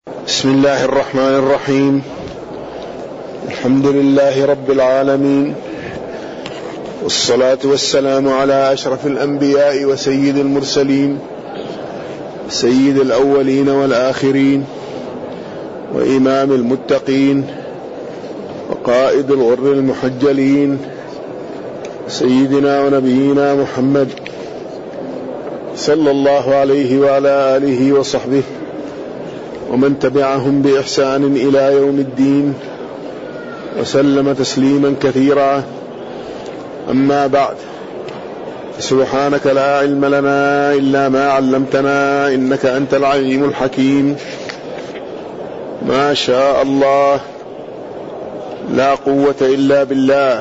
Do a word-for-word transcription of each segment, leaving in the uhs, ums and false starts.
بسم الله الرحمن الرحيم. الحمد لله رب العالمين، والصلاة والسلام على أشرف الأنبياء وسيد المرسلين، سيد الأولين والآخرين، وإمام المتقين، وقائد الغر المحجلين، سيدنا ونبينا محمد صلى الله عليه وعلى آله وصحبه ومن تبعهم بإحسان إلى يوم الدين، وسلم تسليما كثيرا. أما بعد، سبحانك لا علم لنا إلا ما علمتنا إنك أنت العليم الحكيم. ما شاء الله، لا قوة إلا بالله.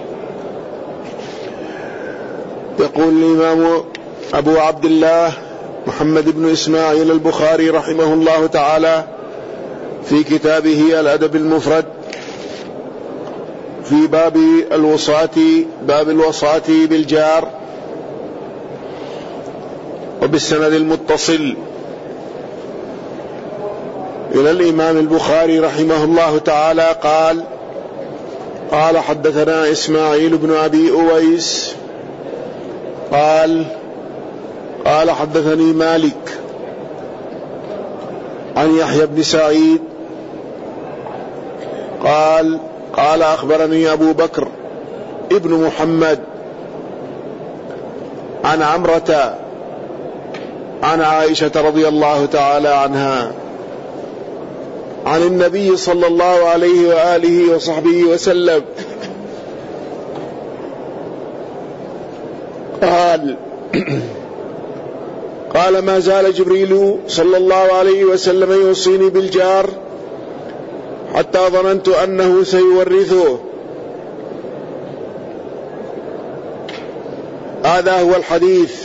يقول الإمام أبو عبد الله محمد بن إسماعيل البخاري رحمه الله تعالى في كتابه الأدب المفرد في باب الوصاة باب الوصاة بالجار، وبالسند المتصل إلى الإمام البخاري رحمه الله تعالى قال: قال حدثنا إسماعيل بن أبي أويس قال قال حدثني مالك عن يحيى بن سعيد قال قال أخبرني أبو بكر ابن محمد عن عمرة عن عائشة رضي الله تعالى عنها عن النبي صلى الله عليه وآله وصحبه وسلم قال قال: ما زال جبريل صلى الله عليه وسلم يوصيني بالجار حتى ظننت أنه سيورثه. هذا هو الحديث.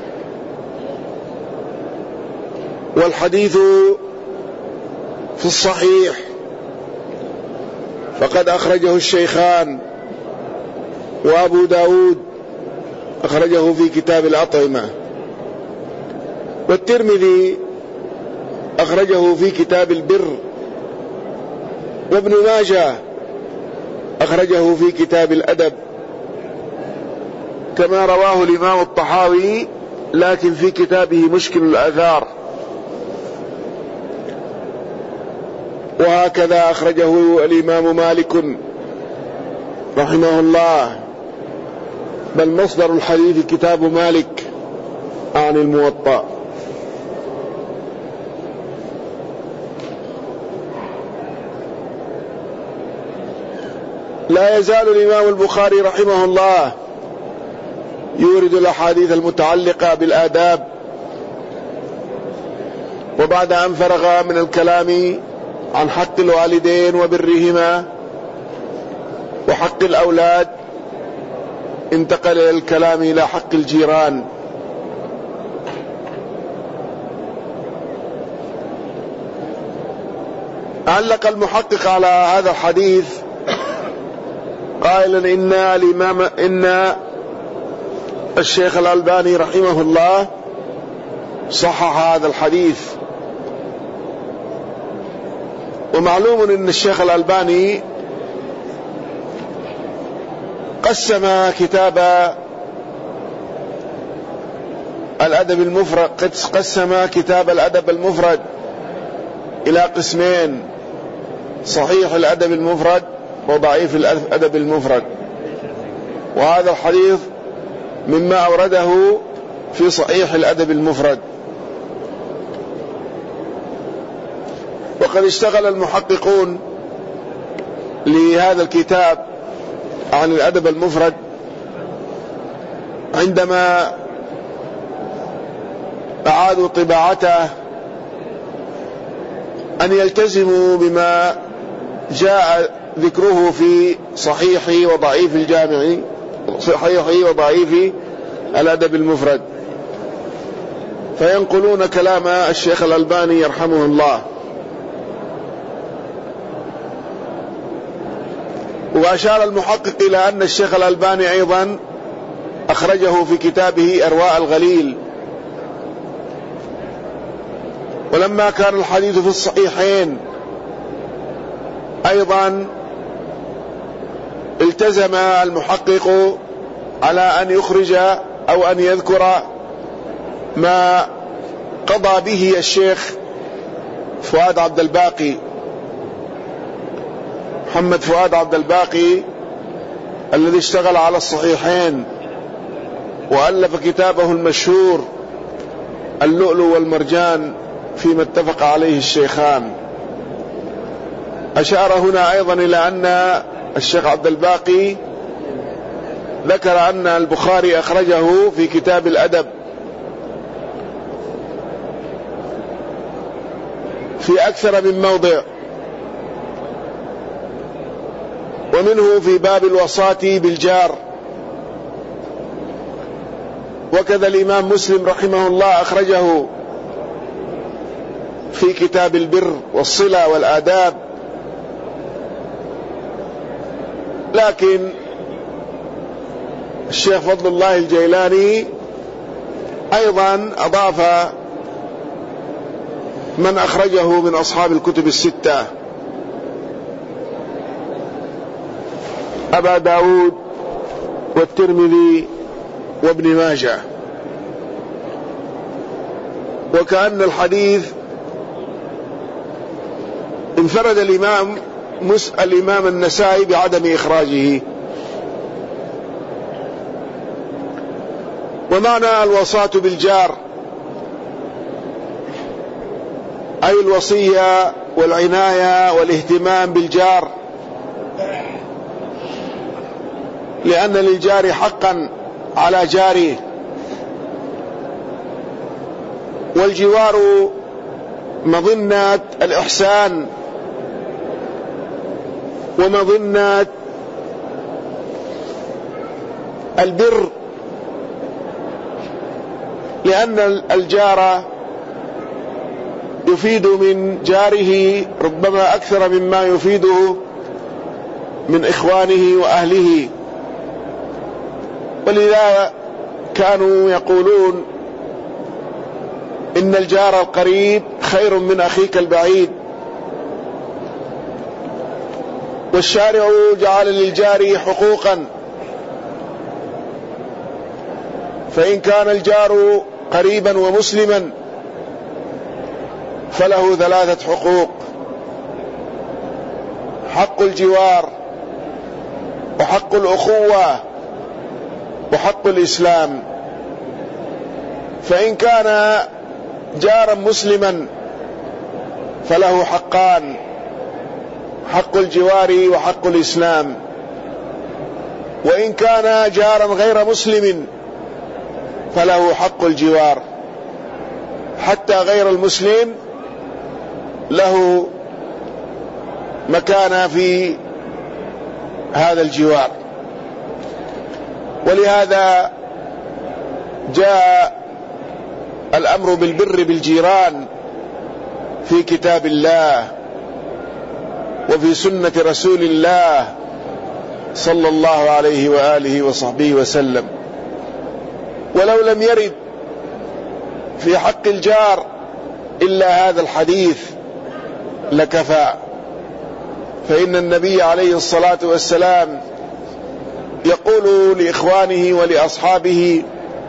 والحديث في الصحيح، فقد أخرجه الشيخان، وأبو داود أخرجه في كتاب الأطعمة، والترمذي أخرجه في كتاب البر، وابن ماجه أخرجه في كتاب الأدب، كما رواه الإمام الطحاوي لكن في كتابه مشكل الآثار، وهكذا أخرجه الإمام مالك رحمه الله، بل مصدر الحديث كتاب مالك عن الموطأ. لا يزال الإمام البخاري رحمه الله يورد الأحاديث المتعلقة بالآداب، وبعد أن فرغ من الكلام عن حق الوالدين وبرهما وحق الأولاد، انتقل إلى الكلام إلى حق الجيران. علق المحقق على هذا الحديث قائلا: إن الإمام إن الشيخ الألباني رحمه الله صحح هذا الحديث. ومعلوم أن الشيخ الألباني قسم كتاب الأدب المفرد قسم كتاب الأدب المفرد إلى قسمين: صحيح الأدب المفرد وضعيف الأدب المفرد. وهذا الحديث مما أورده في صحيح الأدب المفرد. وقد اشتغل المحققون لهذا الكتاب عن الأدب المفرد عندما أعادوا طباعته أن يلتزموا بما جاء ذكره في صحيح وضعيف الجامع صحيح وضعيف الأدب المفرد، فينقلون كلام الشيخ الألباني يرحمه الله. وأشار المحقق إلى أن الشيخ الألباني أيضا أخرجه في كتابه أرواء الغليل، ولما كان الحديث في الصحيحين أيضا التزم المحقق على أن يخرج أو أن يذكر ما قضى به الشيخ فؤاد عبد الباقي، محمد فؤاد عبد الباقي، الذي اشتغل على الصحيحين وألف كتابه المشهور اللؤلؤ والمرجان فيما اتفق عليه الشيخان. أشار هنا أيضا إلى أن الشيخ عبد الباقي ذكر أن البخاري أخرجه في كتاب الأدب في أكثر من موضع، ومنه في باب الوصاة بالجار. وكذا الإمام مسلم رحمه الله أخرجه في كتاب البر والصلة والآداب. لكن الشيخ فضل الله الجيلاني أيضا أضاف من أخرجه من أصحاب الكتب الستة: أبا داود والترمذي وابن ماجه. وكأن الحديث انفرد الإمام مس الإمام النسائي بعدم إخراجه. ومعنى الوصاة بالجار أي الوصية والعناية والاهتمام بالجار، لأن للجار حقا على جاره. والجوار مظنة الإحسان ومظنة البر، لأن الجار يفيد من جاره ربما أكثر مما يفيده من إخوانه وأهله. ولذا كانوا يقولون إن الجار القريب خير من أخيك البعيد. والشارع جعل للجار حقوقا، فإن كان الجار قريبا ومسلما فله ثلاثة حقوق: حق الجوار، وحق الأخوة، وحق الإسلام. فإن كان جارا مسلما فله حقان: حق الجوار وحق الإسلام. وإن كان جارا غير مسلم فله حق الجوار، حتى غير المسلم له مكانة في هذا الجوار. ولهذا جاء الأمر بالبر بالجيران في كتاب الله وفي سنة رسول الله صلى الله عليه وآله وصحبه وسلم. ولو لم يرد في حق الجار إلا هذا الحديث لكفى، فإن النبي عليه الصلاة والسلام يقول لإخوانه ولأصحابه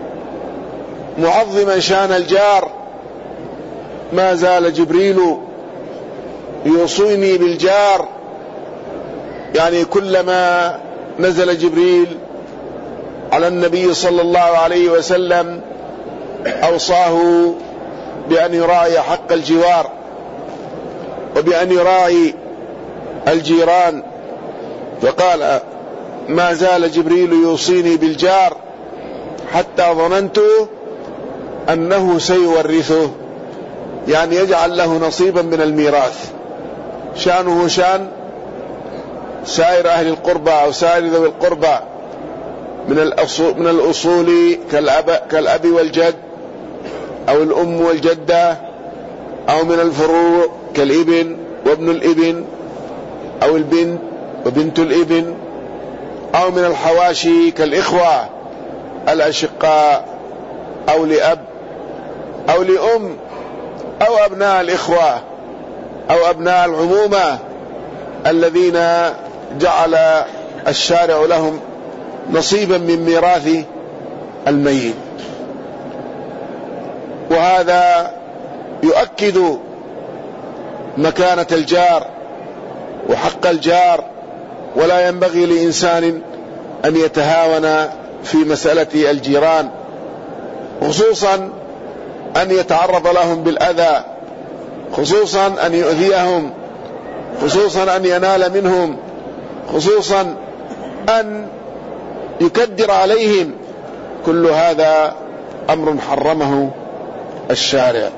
معظما شان الجار: ما زال جبريل يوصيني بالجار. يعني كلما نزل جبريل على النبي صلى الله عليه وسلم أوصاه بأن يراعي حق الجوار وبأن يراعي الجيران. فقال: ما زال جبريل يوصيني بالجار حتى ظننت أنه سيورثه، يعني يجعل له نصيبا من الميراث. شأنه شأن سائر أهل القربى أو سائر ذوي القربى من الأصول, من الأصول كالأب, كالأب والجد أو الأم والجدة، أو من الفروع كالابن وابن الابن أو البنت وبنت الابن، أو من الحواشي كالإخوة الأشقاء أو لأب أو لأم أو أبناء الإخوة أو أبناء العمومة الذين جعل الشارع لهم نصيبا من ميراث الميت. وهذا يؤكد مكانة الجار وحق الجار، ولا ينبغي لإنسان أن يتهاون في مسألة الجيران، خصوصا أن يتعرض لهم بالأذى، خصوصا أن يؤذيهم، خصوصا أن ينال منهم، خصوصا أن يكدر عليهم. كل هذا أمر حرمه الشارع.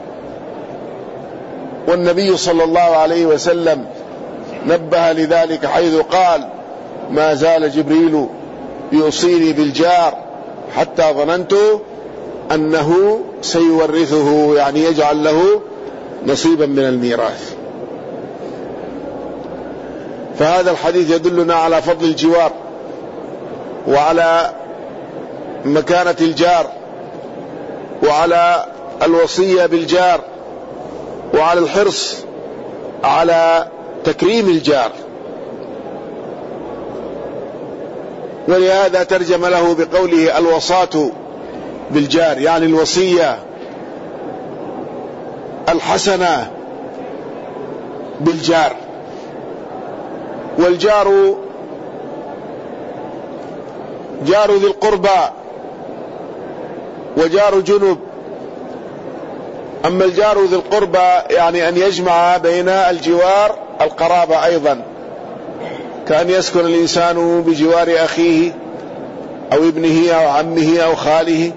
والنبي صلى الله عليه وسلم نبه لذلك حيث قال: ما زال جبريل يوصيني بالجار حتى ظننت أنه سيورثه، يعني يجعل له نصيبا من الميراث. فهذا الحديث يدلنا على فضل الجوار وعلى مكانة الجار وعلى الوصية بالجار وعلى الحرص على تكريم الجار. ولهذا ترجم له بقوله الوصاة بالجار، يعني الوصية الحسنة بالجار. والجار جار ذي القربى وجار جنب. أما الجار ذي القربى يعني أن يجمع بين الجوار القرابة أيضا، كأن يسكن الإنسان بجوار أخيه أو ابنه أو عمه أو خاله،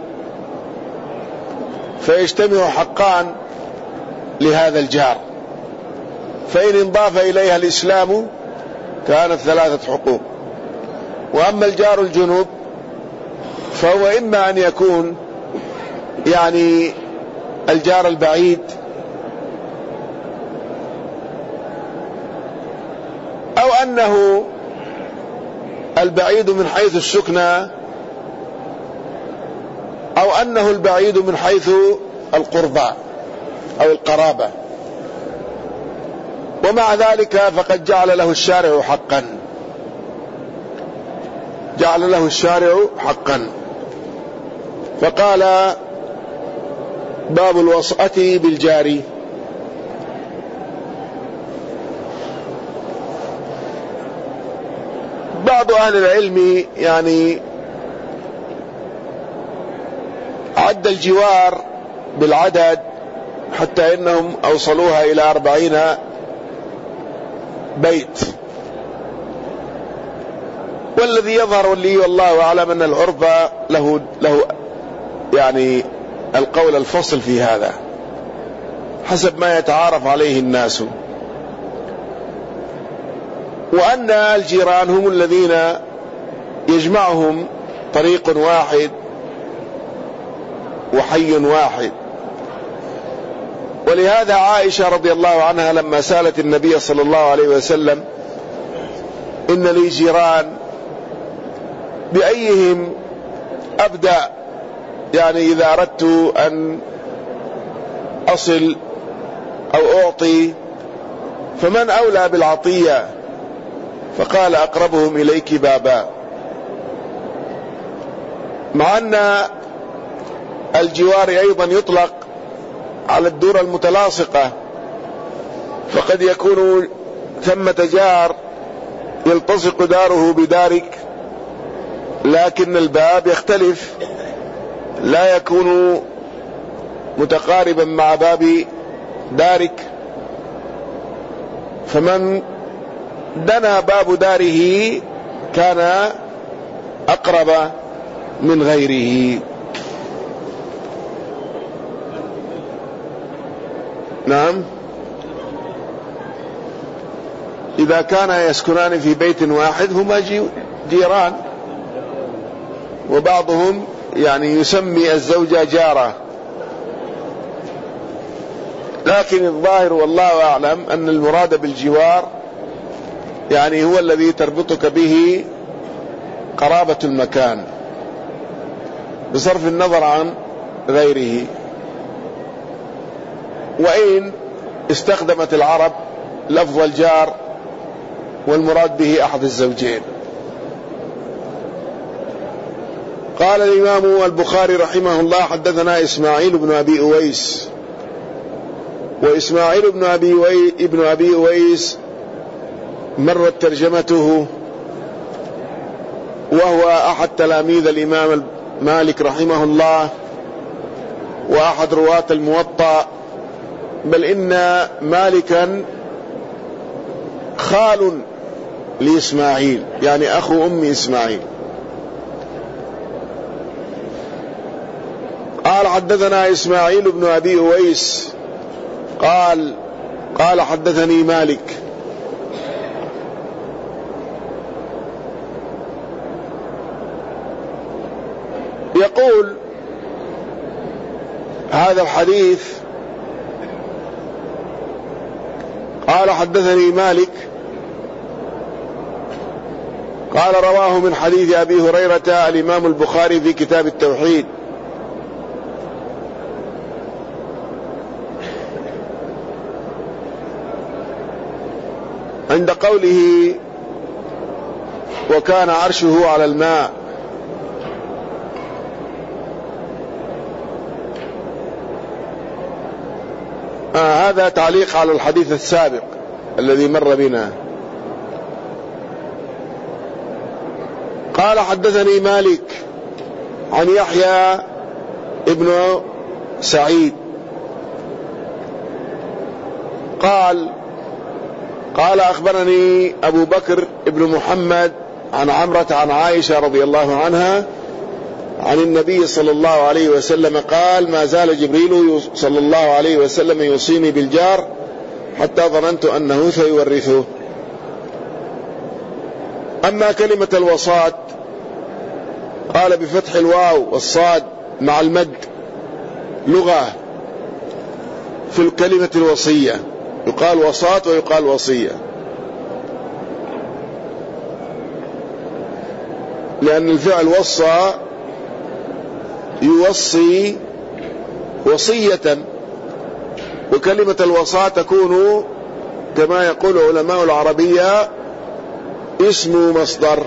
فيجتمع حقان لهذا الجار، فإن انضاف إليها الإسلام كانت ثلاثة حقوق. وأما الجار الجنوب فهو إما أن يكون يعني الجار البعيد، أو أنه البعيد من حيث السكنى، أو أنه البعيد من حيث القربى أو القرابة. ومع ذلك فقد جعل له الشارع حقا، جعل له الشارع حقا، فقال: باب الوصاة بالجار. بعض أهل العلم يعني عد الجوار بالعدد حتى إنهم أوصلوها إلى أربعين بيت، والذي يظهر لي والله أعلم أن العرف له له يعني القول الفصل في هذا حسب ما يتعارف عليه الناس، وأن الجيران هم الذين يجمعهم طريق واحد وحي واحد. ولهذا عائشة رضي الله عنها لما سألت النبي صلى الله عليه وسلم: إن لي جيران بأيهم أبدأ، يعني إذا أردت أن أصل أو أعطي فمن أولى بالعطية؟ فقال: أقربهم إليك بابا. مع أن الجوار أيضا يطلق على الدور المتلاصقة، فقد يكون ثمة جار يلتصق داره بدارك، لكن الباب يختلف، لا يكون متقاربا مع باب دارك، فمن دنا باب داره كان أقرب من غيره. نعم، إذا كان يسكنان في بيت واحد هما جيران، وبعضهم يعني يسمي الزوجة جارة، لكن الظاهر والله أعلم أن المراد بالجوار يعني هو الذي تربطك به قرابة المكان بصرف النظر عن غيره. وإن استخدمت العرب لفظ الجار والمراد به أحد الزوجين. قال الإمام البخاري رحمه الله: حدثنا إسماعيل بن أبي أويس. وإسماعيل بن أبي أويس, ابن أبي أويس مرت ترجمته، وهو أحد تلاميذ الإمام مالك رحمه الله، وأحد رواة الموطأ، بل إن مالكا خال لإسماعيل، يعني أخو أم إسماعيل. قال: حدثنا إسماعيل بن أبي أويس قال قال حدثني مالك. يقول هذا الحديث: قال حدثني مالك قال رواه من حديث أبي هريرة الإمام البخاري في كتاب التوحيد. عند قوله: وكان عرشه على الماء. آه هذا تعليق على الحديث السابق الذي مر بنا. قال: حدثني مالك عن يحيى ابن سعيد قال قال أخبرني أبو بكر ابن محمد عن عمرة عن عائشة رضي الله عنها عن النبي صلى الله عليه وسلم قال: ما زال جبريل صلى الله عليه وسلم يوصيني بالجار حتى ظننت أنه سيورثه. أما كلمة الوصاة قال بفتح الواو والصاد مع المد لغة في الكلمة الوصية، يقال وصاة ويقال وصية، لأن الفعل وصى يوصي وصية، وكلمة الوصاة تكون كما يقول علماء العربية اسم مصدر.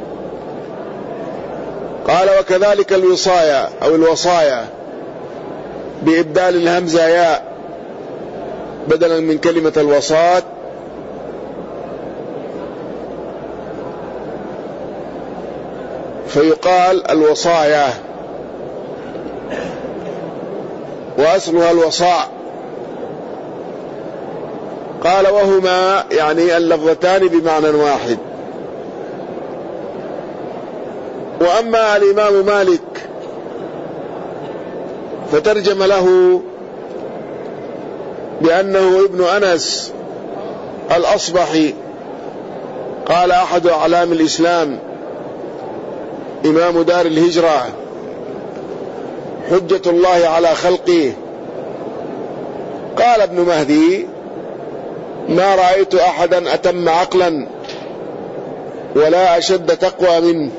قال: وكذلك الوصايا أو الوصايا بإبدال الهمزة ياء بدلا من كلمة الوصاة، فيقال الوصايا، وأصلها الوصاء. قال: وهما يعني اللفظتان بمعنى واحد. وأما الإمام مالك فترجم له بأنه ابن أنس الأصبحي، قال: أحد أعلام الإسلام، إمام دار الهجرة، حجة الله على خلقه. قال ابن مهدي: ما رأيت أحدا أتم عقلا ولا أشد تقوى منه.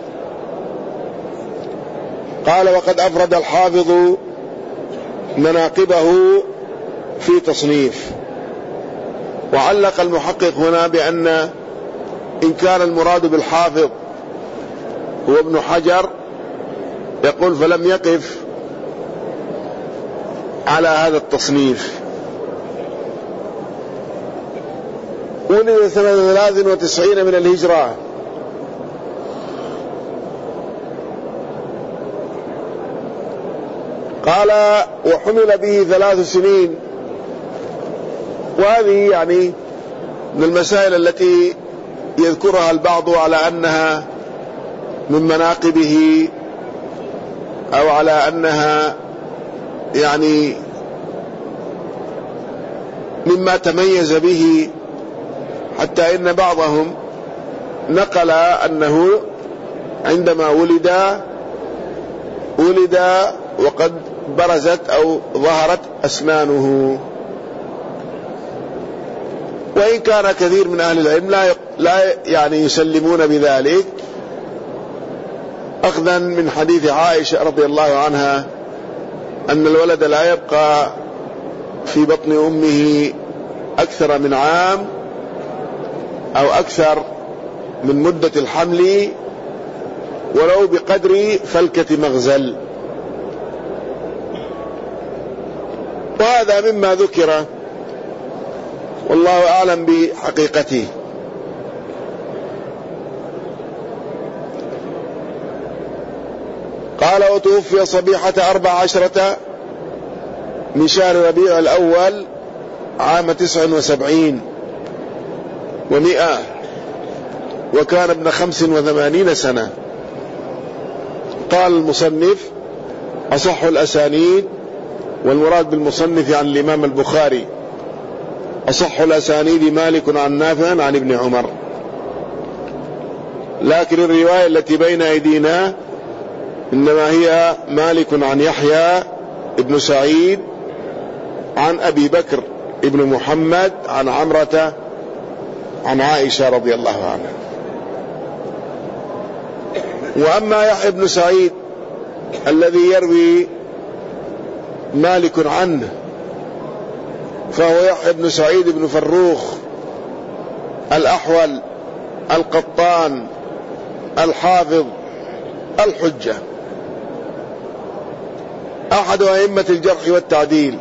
قال: وقد أفرد الحافظ مناقبه في تصنيف. وعلق المحقق هنا بأن إن كان المراد بالحافظ هو ابن حجر، يقول فلم يقف على هذا التصنيف. ولد سنة ثلاث وتسعين من الهجرة، قال: وحمل به ثلاث سنين. وهذه يعني من المسائل التي يذكرها البعض على أنها من مناقبه، أو على أنها يعني مما تميز به، حتى إن بعضهم نقل أنه عندما ولد ولد وقد برزت أو ظهرت أسنانه. وإن كان كثير من أهل العلم لا لا يعني يسلمون بذلك، أخذا من حديث عائشة رضي الله عنها أن الولد لا يبقى في بطن أمه أكثر من عام أو أكثر من مدة الحمل ولو بقدر فلكة مغزل. وهذا مما ذكر والله أعلم بحقيقته. قال وتوفي صبيحة أربع عشرة من شهر ربيع الأول عام تسع وسبعين ومئة، وكان ابن خمس وثمانين سنة. قال المصنف أصح الأسانيد، والمراد بالمصنف عن الإمام البخاري، أصح الأسانيد مالك عن نافع عن ابن عمر. لكن الرواية التي بين أيدينا إنما هي مالك عن يحيى ابن سعيد عن أبي بكر ابن محمد عن عمرة عن عائشة رضي الله عنها. وأما يحيى بن سعيد الذي يروي مالك عنه فهو يحيى بن سعيد بن فروخ الأحول القطان الحافظ الحجة، أحد أئمة الجرح والتعديل.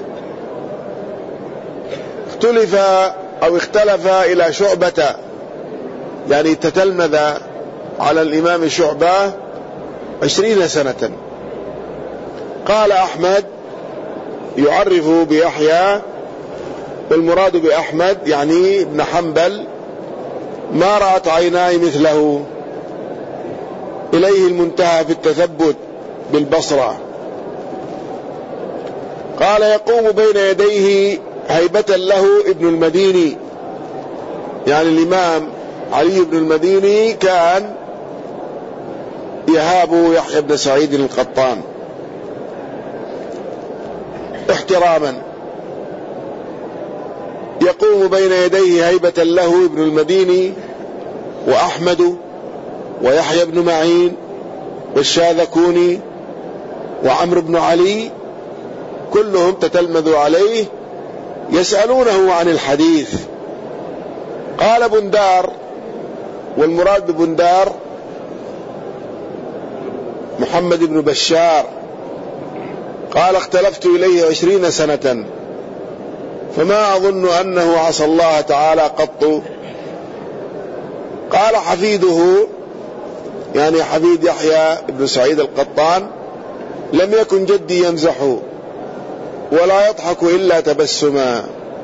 اختلف أو اختلف إلى شعبة، يعني تتلمذ على الإمام شعبة عشرين سنة. قال أحمد يعرف بيحيى، والمراد بأحمد يعني ابن حنبل ما رأت عيناي مثله، إليه المنتهى في التثبت بالبصرة. قال يقوم بين يديه هيبة له ابن المديني، يعني الإمام علي بن المديني كان يهاب يحيى بن سعيد القطان احتراما. يقوم بين يديه هيبة له ابن المديني وأحمد ويحيى بن معين والشاذكوني وعمرو بن علي، كلهم تتلمذوا عليه يسألونه عن الحديث. قال بندار، والمراد ببندار محمد بن بشار، قال اختلفت إليه عشرين سنة فما أظن أنه عصى الله تعالى قط. قال حفيده، يعني حفيد يحيى بن سعيد القطان، لم يكن جدي يمزح ولا يضحك إلا تبسما.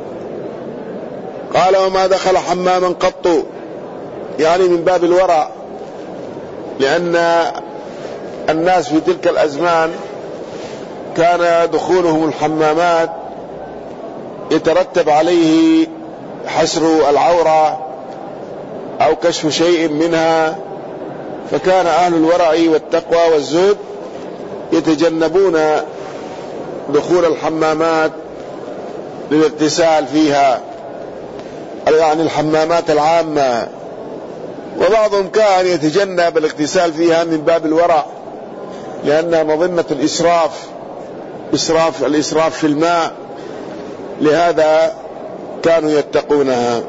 قال وما دخل حماما قط، يعني من باب الورع، لأن الناس في تلك الأزمان كان دخولهم الحمامات يترتب عليه حسر العورة أو كشف شيء منها، فكان أهل الورع والتقوى والزهد يتجنبون دخول الحمامات للاغتسال فيها، يعني الحمامات العامة. وبعضهم كان يتجنب الاغتسال فيها من باب الورع، لأنها مظنة الإسراف، إسراف الإسراف في الماء، لهذا كانوا يتقونها.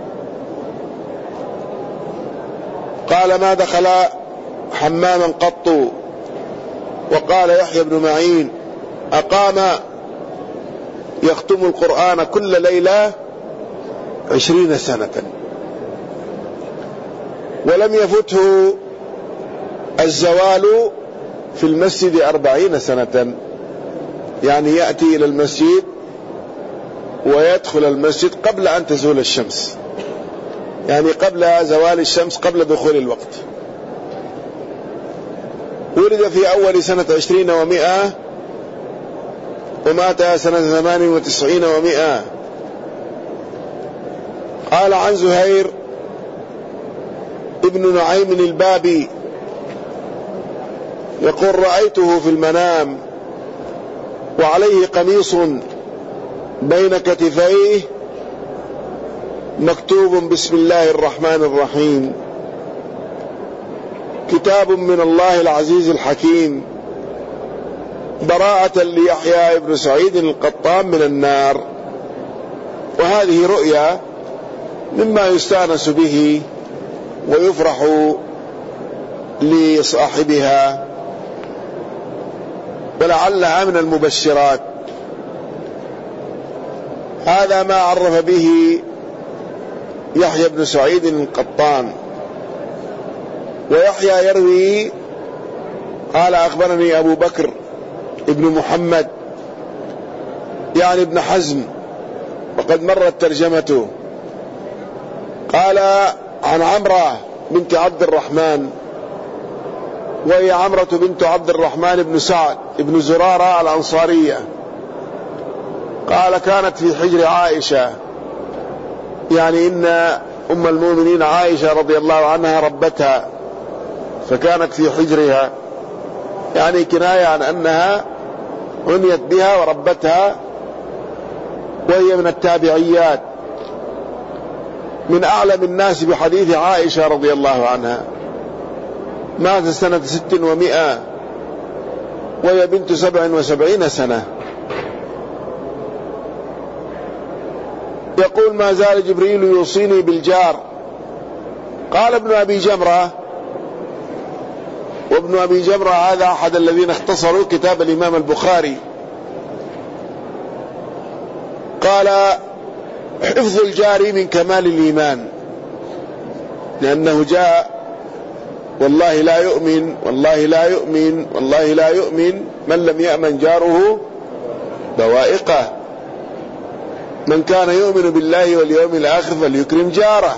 قال ما دخل حماما قط. وقال يحيى بن معين أقام يختم القرآن كل ليلة عشرين سنة ولم يفته الزوال في المسجد أربعين سنة، يعني يأتي إلى المسجد ويدخل المسجد قبل أن تزول الشمس، يعني قبل زوال الشمس، قبل دخول الوقت. ولد في أول سنة عشرين ومئة ومات سنة ثمان وتسعين ومئة. قال عن زهير ابن نعيم البابي يقول رأيته في المنام وعليه قميص بين كتفيه مكتوب بسم الله الرحمن الرحيم، كتاب من الله العزيز الحكيم. براءة ليحيى بن سعيد القطان من النار. وهذه رؤيا مما يستانس به ويفرح لصاحبها، ولعلها من المبشرات. هذا ما عرف به يحيى بن سعيد القطان. ويحيى يروي قال أخبرني أبو بكر ابن محمد يعني ابن حزم، وقد مرت ترجمته. قال عن عمرة بنت عبد الرحمن، وهي عمرة بنت عبد الرحمن بن سعد بن زرارة الأنصارية. قال كانت في حجر عائشة، يعني إن أم المؤمنين عائشة رضي الله عنها ربتها، فكانت في حجرها، يعني كناية عن أنها عنيت بها وربتها، وهي من التابعيات، من أعلم الناس بحديث عائشة رضي الله عنها. مات سنة ست ومئة وهي بنت سبع وسبعين سنة. يقول ما زال جبريل يوصيني بالجار. قال ابن أبي جمرة، وابن أبي جمرة هذا أحد الذين اختصروا كتاب الإمام البخاري، قال حفظ الجار من كمال الإيمان، لأنه جاء والله لا يؤمن والله لا يؤمن والله لا يؤمن من لم يأمن جاره بوائقه. من كان يؤمن بالله واليوم الآخر فليكرم جاره.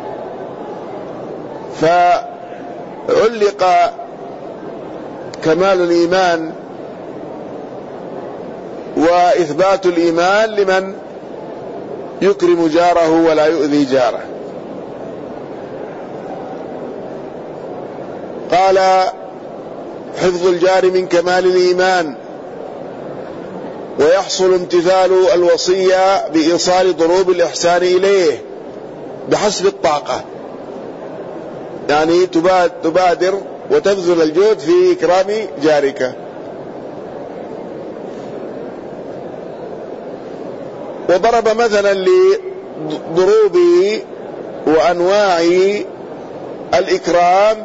فعلق كمال الإيمان وإثبات الإيمان لمن يكرم جاره ولا يؤذي جاره. قال حفظ الجار من كمال الإيمان، ويحصل امتثال الوصية بإيصال ضروب الإحسان إليه بحسب الطاقة، يعني تبادر وتبذل الجهد في إكرام جارك. وضرب مثلا لضروب وأنواع الإكرام،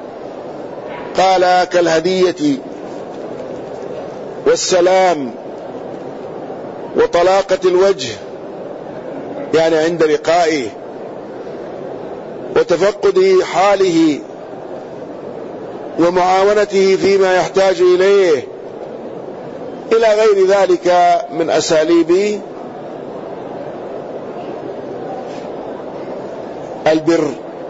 قال كالهدية والسلام وطلاقة الوجه، يعني عند لقائه، وتفقد حاله ومعاونته فيما يحتاج إليه، إلى غير ذلك من أساليب البر.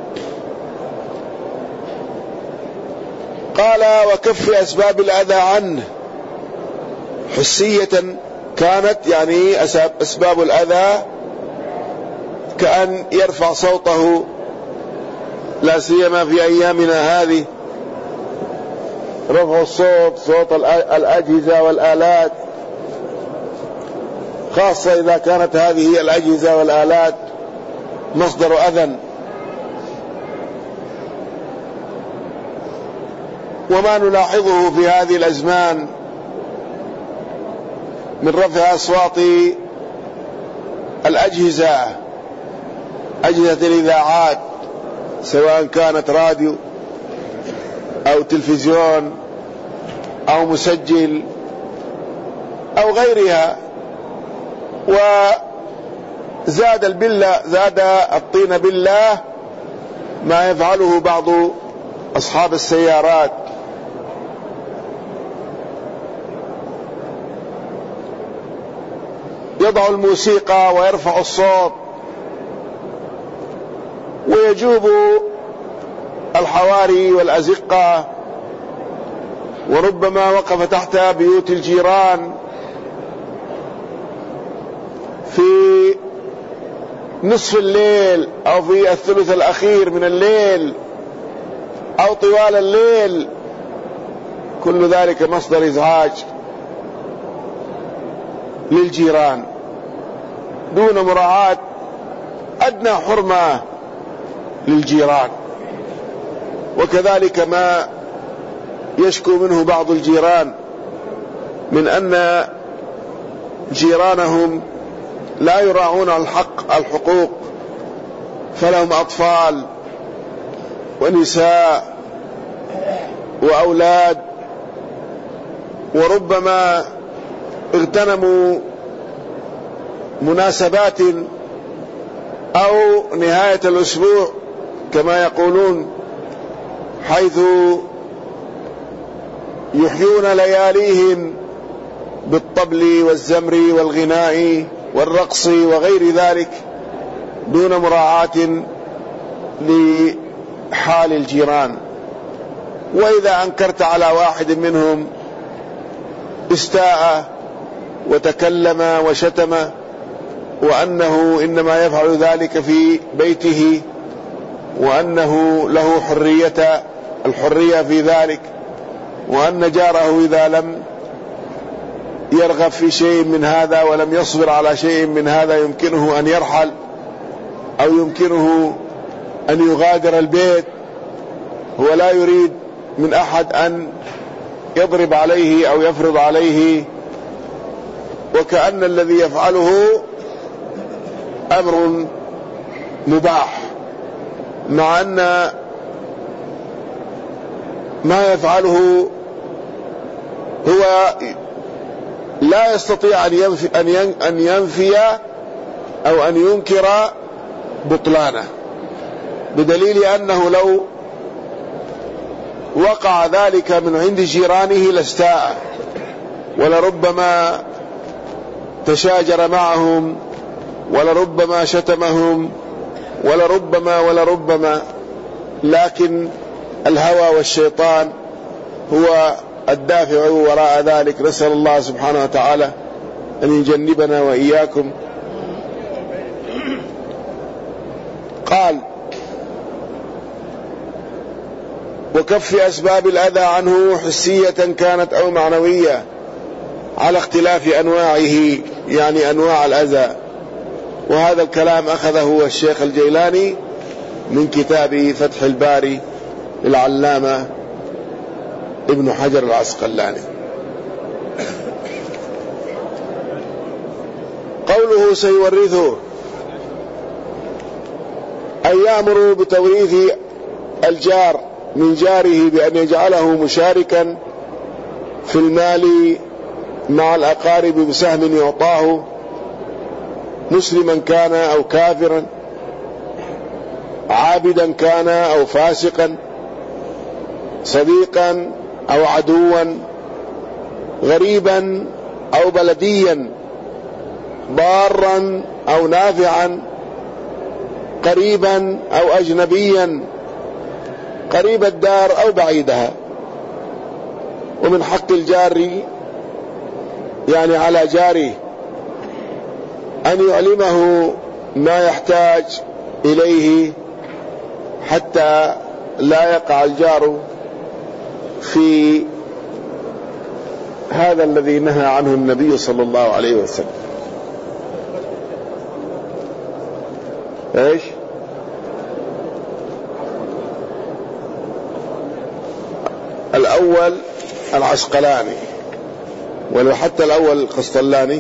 قال وكف أسباب الأذى عنه، حسية كانت، يعني أسباب الأذى كأن يرفع صوته، لا سيما في أيامنا هذه، رفع الصوت، صوت الأجهزة والآلات، خاصة إذا كانت هذه الأجهزة والآلات مصدر أذى. وما نلاحظه في هذه الأزمان من رفع أصوات الأجهزة، أجهزة الإذاعات، سواء كانت راديو أو تلفزيون أو مسجل أو غيرها. وزاد البلة زاد الطين بالله ما يفعله بعض أصحاب السيارات، يضع الموسيقى ويرفع الصوت ويجوب الحواري والأزقة، وربما وقف تحت بيوت الجيران في نصف الليل أو في الثلث الأخير من الليل أو طوال الليل. كل ذلك مصدر إزعاج للجيران دون مراعاة أدنى حرمة للجيران. وكذلك ما يشكو منه بعض الجيران من أن جيرانهم لا يراعون الحق الحقوق، فلهم أطفال ونساء وأولاد، وربما اغتنموا مناسبات أو نهاية الأسبوع كما يقولون، حيث يحيون لياليهم بالطبل والزمر والغناء والرقص وغير ذلك دون مراعاة لحال الجيران. وإذا أنكرت على واحد منهم استاء وتكلم وشتم، وأنه إنما يفعل ذلك في بيته، وأنه له حرية الحرية في ذلك، وأن جاره إذا لم يرغب في شيء من هذا ولم يصبر على شيء من هذا يمكنه أن يرحل أو يمكنه أن يغادر البيت. هو لا يريد من أحد أن يضرب عليه أو يفرض عليه، وكأن الذي يفعله أمر مباح، مع أن ما يفعله هو لا يستطيع أن ينفي, أن ينفي أو أن ينكر بطلانه، بدليل أنه لو وقع ذلك من عند جيرانه لاستاء، ولربما تشاجر معهم، ولربما شتمهم، ولربما ولربما لكن الهوى والشيطان هو الدافع وراء ذلك. نسأل الله سبحانه وتعالى أن يجنبنا وإياكم. قال: وكف أسباب الأذى عنه حسية كانت أو معنوية على اختلاف أنواعه، يعني أنواع الأذى. وهذا الكلام أخذه الشيخ الجيلاني من كتابه فتح الباري للعلامة ابن حجر العسقلاني. قوله سيورثه، أن يأمر بتوريث الجار من جاره بأن يجعله مشاركا في المال مع الأقارب بسهم يعطاه، مسلما كان أو كافرا، عابدا كان أو فاسقا، صديقا أو عدوا، غريبا أو بلديا، ضارا أو نافعا، قريبا أو أجنبيا، قريب الدار أو بعيدها. ومن حق الجار يعني على جاره أن يعلمه ما يحتاج إليه حتى لا يقع الجار في هذا الذي نهى عنه النبي صلى الله عليه وسلم. ايش؟ الأول العسقلاني، ولو حتى الأول القسطلاني.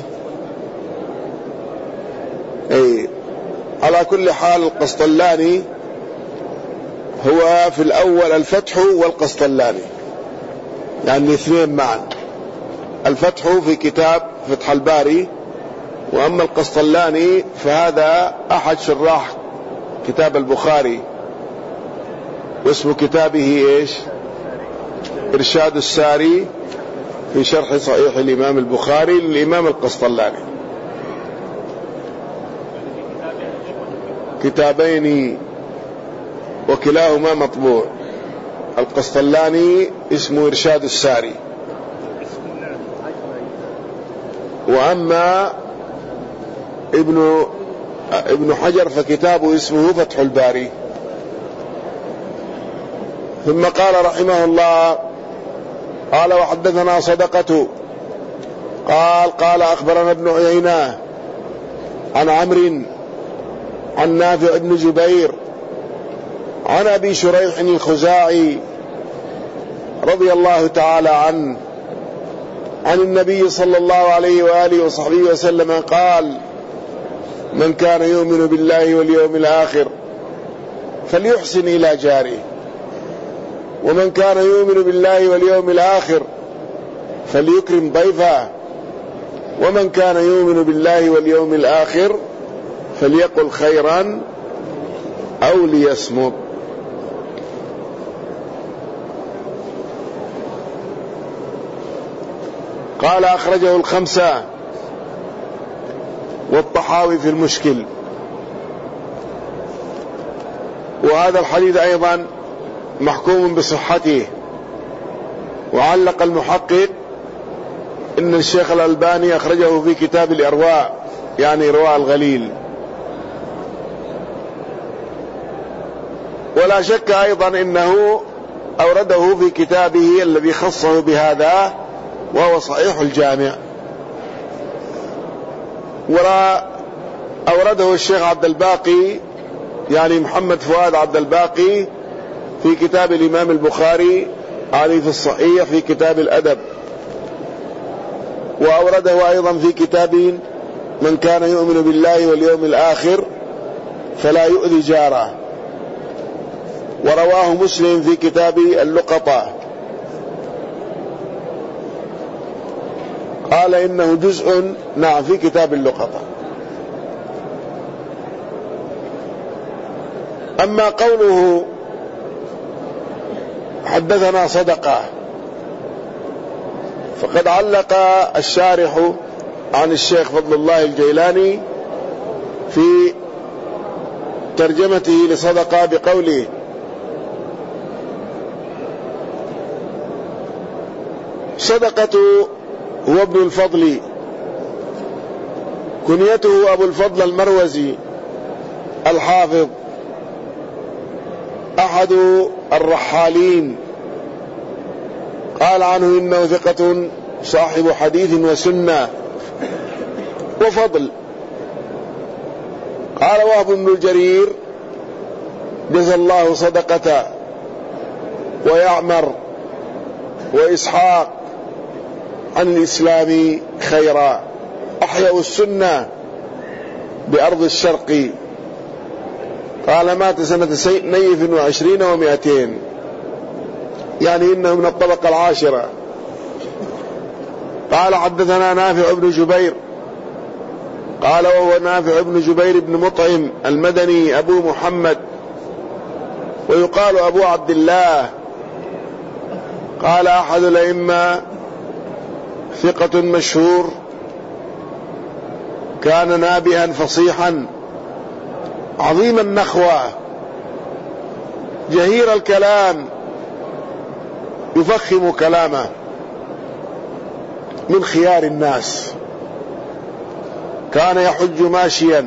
اي على كل حال القسطلاني هو في الأول الفتح والقسطلاني، يعني الاثنين معا. الفتح في كتاب فتح الباري، وأما القسطلاني فهذا أحد شراح كتاب البخاري، واسم كتابه ايش؟ إرشاد الساري في شرح صحيح الإمام البخاري للإمام القسطلاني. كتابين وكلاهما مطبوع. القسطلاني اسمه إرشاد الساري، وأما ابن ابن حجر فكتابه اسمه فتح الباري. ثم قال رحمه الله: قال وحدثنا صدقة قال قال أخبرنا ابن عيينة عن عمرو عن نافع بن جبير عن أبي شريح الخزاعي رضي الله تعالى عنه عن النبي صلى الله عليه وآله وصحبه وسلم قال: من كان يؤمن بالله واليوم الآخر فليحسن إلى جاره، ومن كان يؤمن بالله واليوم الآخر فليكرم ضيفه، ومن كان يؤمن بالله واليوم الآخر فليقل خيرا أو ليصمت. قال: أخرجه الخمسة والطحاوي في المشكل. وهذا الحديث أيضا محكوم بصحته، وعلق المحقق إن الشيخ الألباني أخرجه في كتاب الإرواء، يعني إرواء الغليل. ولا شك أيضا إنه أورده في كتابه الذي خصه بهذا، وهو صحيح الجامع. وأورده الشيخ عبد الباقي، يعني محمد فؤاد عبد الباقي، في كتاب الإمام البخاري حديث الصحيح في كتاب الأدب. وأورده أيضا في كتاب من كان يؤمن بالله واليوم الآخر فلا يؤذي جاره. ورواه مسلم في كتاب اللقطة، قال إنه جزء، نعم، في كتاب اللقطة. أما قوله حدثنا صدقة، فقد علق الشارح عن الشيخ فضل الله الجيلاني في ترجمته لصدقة بقوله: صدقة هو ابن الفضل، كنيته أبو الفضل المروزي الحافظ، أحد الرحالين. قال عنه إنه ثقة صاحب حديث وسنة وفضل. قال وهب بن جرير: جزى الله صدقة ويعمر وإسحاق عن الإسلام خيرا، أحيوا السنة بأرض الشرق. قال مات سنة نيف وعشرين ومائتين، يعني إنه من الطبقة العاشرة. قال حدثنا نافع بن جبير، قال وهو نافع بن جبير بن مطعم المدني أبو محمد، ويقال أبو عبد الله. قال أحد الأئمة ثقة مشهور، كان نابها فصيحا عظيم النخوة جهير الكلام، يفخم كلامه، من خيار الناس. كان يحج ماشيا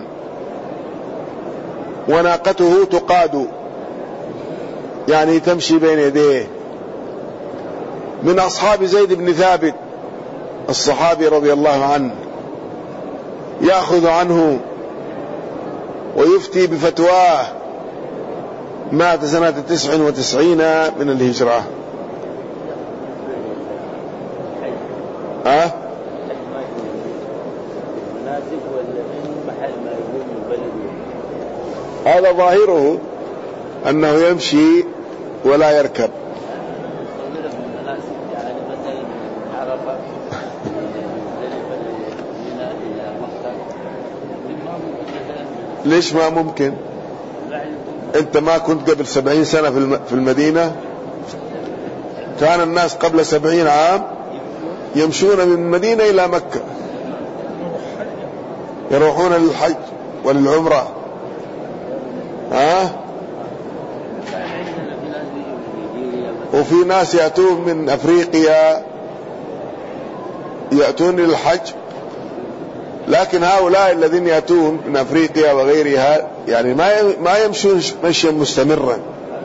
وناقته تقاد، يعني تمشي بين يديه. من أصحاب زيد بن ثابت الصحابي رضي الله عنه، يأخذ عنه ويفتي بفتواه. مات سنة تسع وتسعين من الهجرة. ها؟ هذا ظاهره أنه يمشي ولا يركب. ليش ما ممكن؟ انت ما كنت قبل سبعين سنة في المدينة؟ كان الناس قبل سبعين عام يمشون من المدينة إلى مكة، يروحون للحج وللعمرة. ها؟ وفي ناس يأتون من أفريقيا يأتون للحج، لكن هؤلاء الذين يأتون من أفريقيا وغيرها يعني ما يمشون مشيا مستمرا،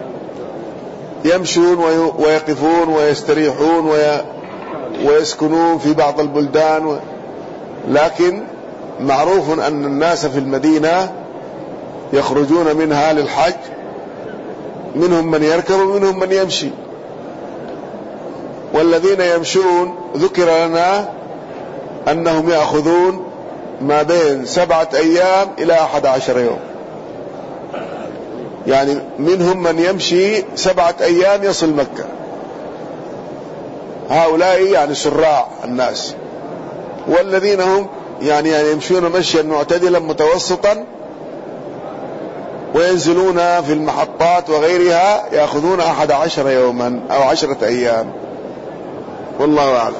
يمشون ويقفون ويستريحون ويسكنون في بعض البلدان. لكن معروف أن الناس في المدينة يخرجون منها للحج، منهم من يركب ومنهم من يمشي. والذين يمشون ذكر لنا أنهم يأخذون ما بين سبعة أيام إلى أحد عشر يوم، يعني منهم من يمشي سبعة أيام يصل مكة، هؤلاء يعني سراع الناس. والذين هم يعني, يعني يمشون مشيا معتدلا متوسطا وينزلون في المحطات وغيرها يأخذون أحد عشر يوما أو عشرة أيام، والله أعلم.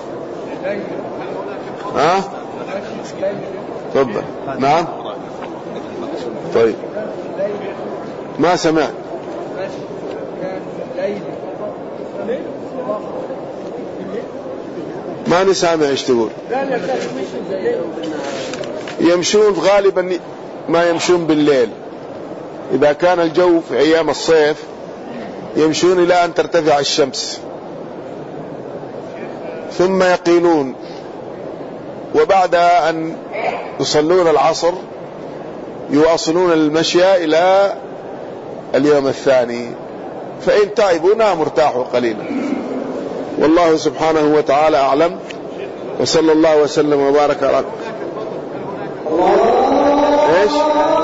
ها؟ تفضل. نعم. طيب ما سمعت. ما نسامع ايش تقول. يمشون غالبا ما يمشون بالليل، إذا كان الجو في أيام الصيف يمشون إلى أن ترتفع الشمس ثم يقيلون، وبعد أن يصلون العصر يواصلون المشي إلى اليوم الثاني، فإن تعبوا ناموا ارتاحوا قليلا، والله سبحانه وتعالى أعلم. وصلى الله وسلم وبارك على ايش